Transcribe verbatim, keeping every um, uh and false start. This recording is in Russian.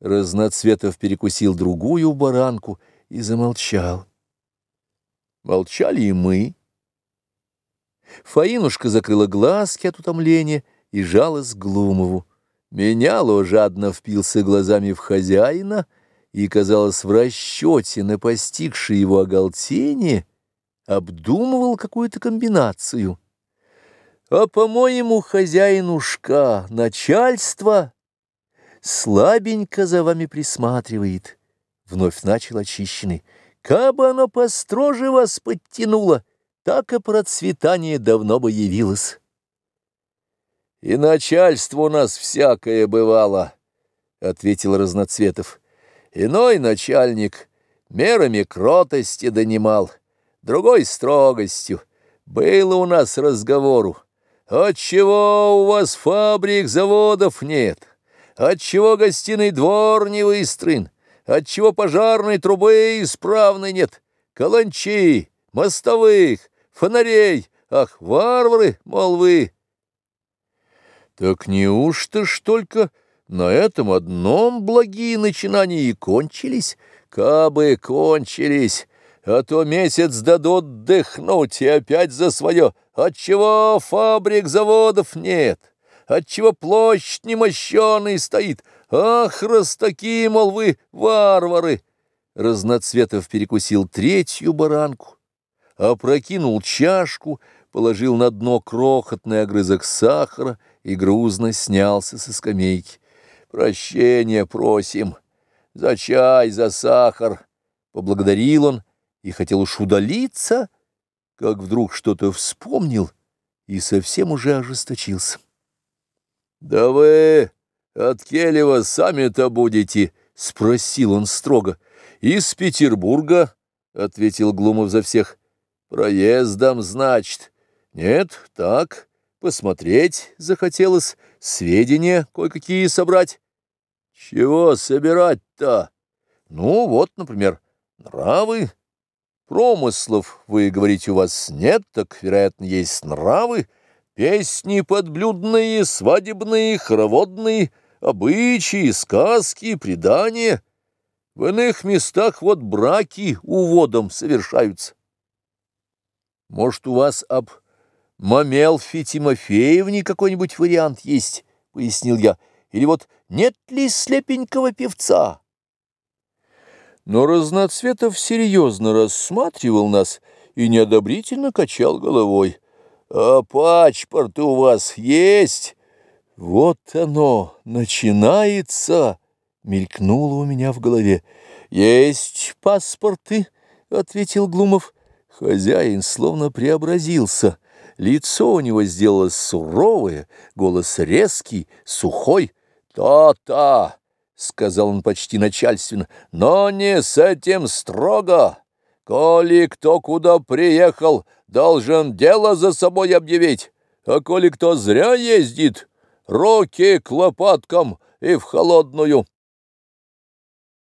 Разноцветов перекусил другую баранку и замолчал. Молчали и мы. Фаинушка закрыла глазки от утомления и жалась к Глумову. Меняло жадно впился глазами в хозяина и, казалось, в расчете на постигшее его оголтение, обдумывал какую-то комбинацию. А, по-моему, хозяинушка, начальство слабенько за вами присматривает, — вновь начал очищенный. Кабы оно построже вас подтянуло, так и процветание давно бы явилось. — И начальство у нас всякое бывало, — ответил Разноцветов. — Иной начальник мерами кротости донимал, другой строгостью. Было у нас разговору. Отчего у вас фабрик, заводов нет? Отчего гостиный двор не выстроен? Отчего пожарной трубы исправной нет? Каланчи, мостовых, фонарей, ах, варвары, мол, вы. Так неужто ж только на этом одном благие начинания и кончились? Кабы кончились, а то месяц дадут дыхнуть и опять за свое. Отчего фабрик, заводов нет? Отчего площадь немощеной стоит? Ах, раз такие, мол, вы варвары! Разноцветов перекусил третью баранку, опрокинул чашку, положил на дно крохотный огрызок сахара и грузно снялся со скамейки. Прощения просим, за чай, за сахар. Поблагодарил он и хотел уж удалиться, как вдруг что-то вспомнил и совсем уже ожесточился. — Да вы от Келева сами-то будете? — спросил он строго. — Из Петербурга, — ответил Глумов за всех. — Проездом, значит. Нет, так, посмотреть захотелось, сведения кое-какие собрать. — Чего собирать-то? Ну, вот, например, нравы. Промыслов, вы говорите, у вас нет, так, вероятно, есть нравы. Песни подблюдные, свадебные, хороводные, обычаи, сказки, предания. В иных местах вот браки уводом совершаются. Может, у вас об Мамелфе Тимофеевне какой-нибудь вариант есть, — пояснил я, — или вот нет ли слепенького певца? Но Разноцветов серьезно рассматривал нас и неодобрительно качал головой. — А паспорт у вас есть? — Вот оно, начинается, — мелькнуло у меня в голове. — Есть паспорты, — ответил Глумов. Хозяин словно преобразился. Лицо у него сделалось суровое, голос резкий, сухой. «Та-та!» — сказал он почти начальственно, — но не с этим строго. Коли кто куда приехал, должен дело за собой объявить, а коли кто зря ездит, руки к лопаткам и в холодную.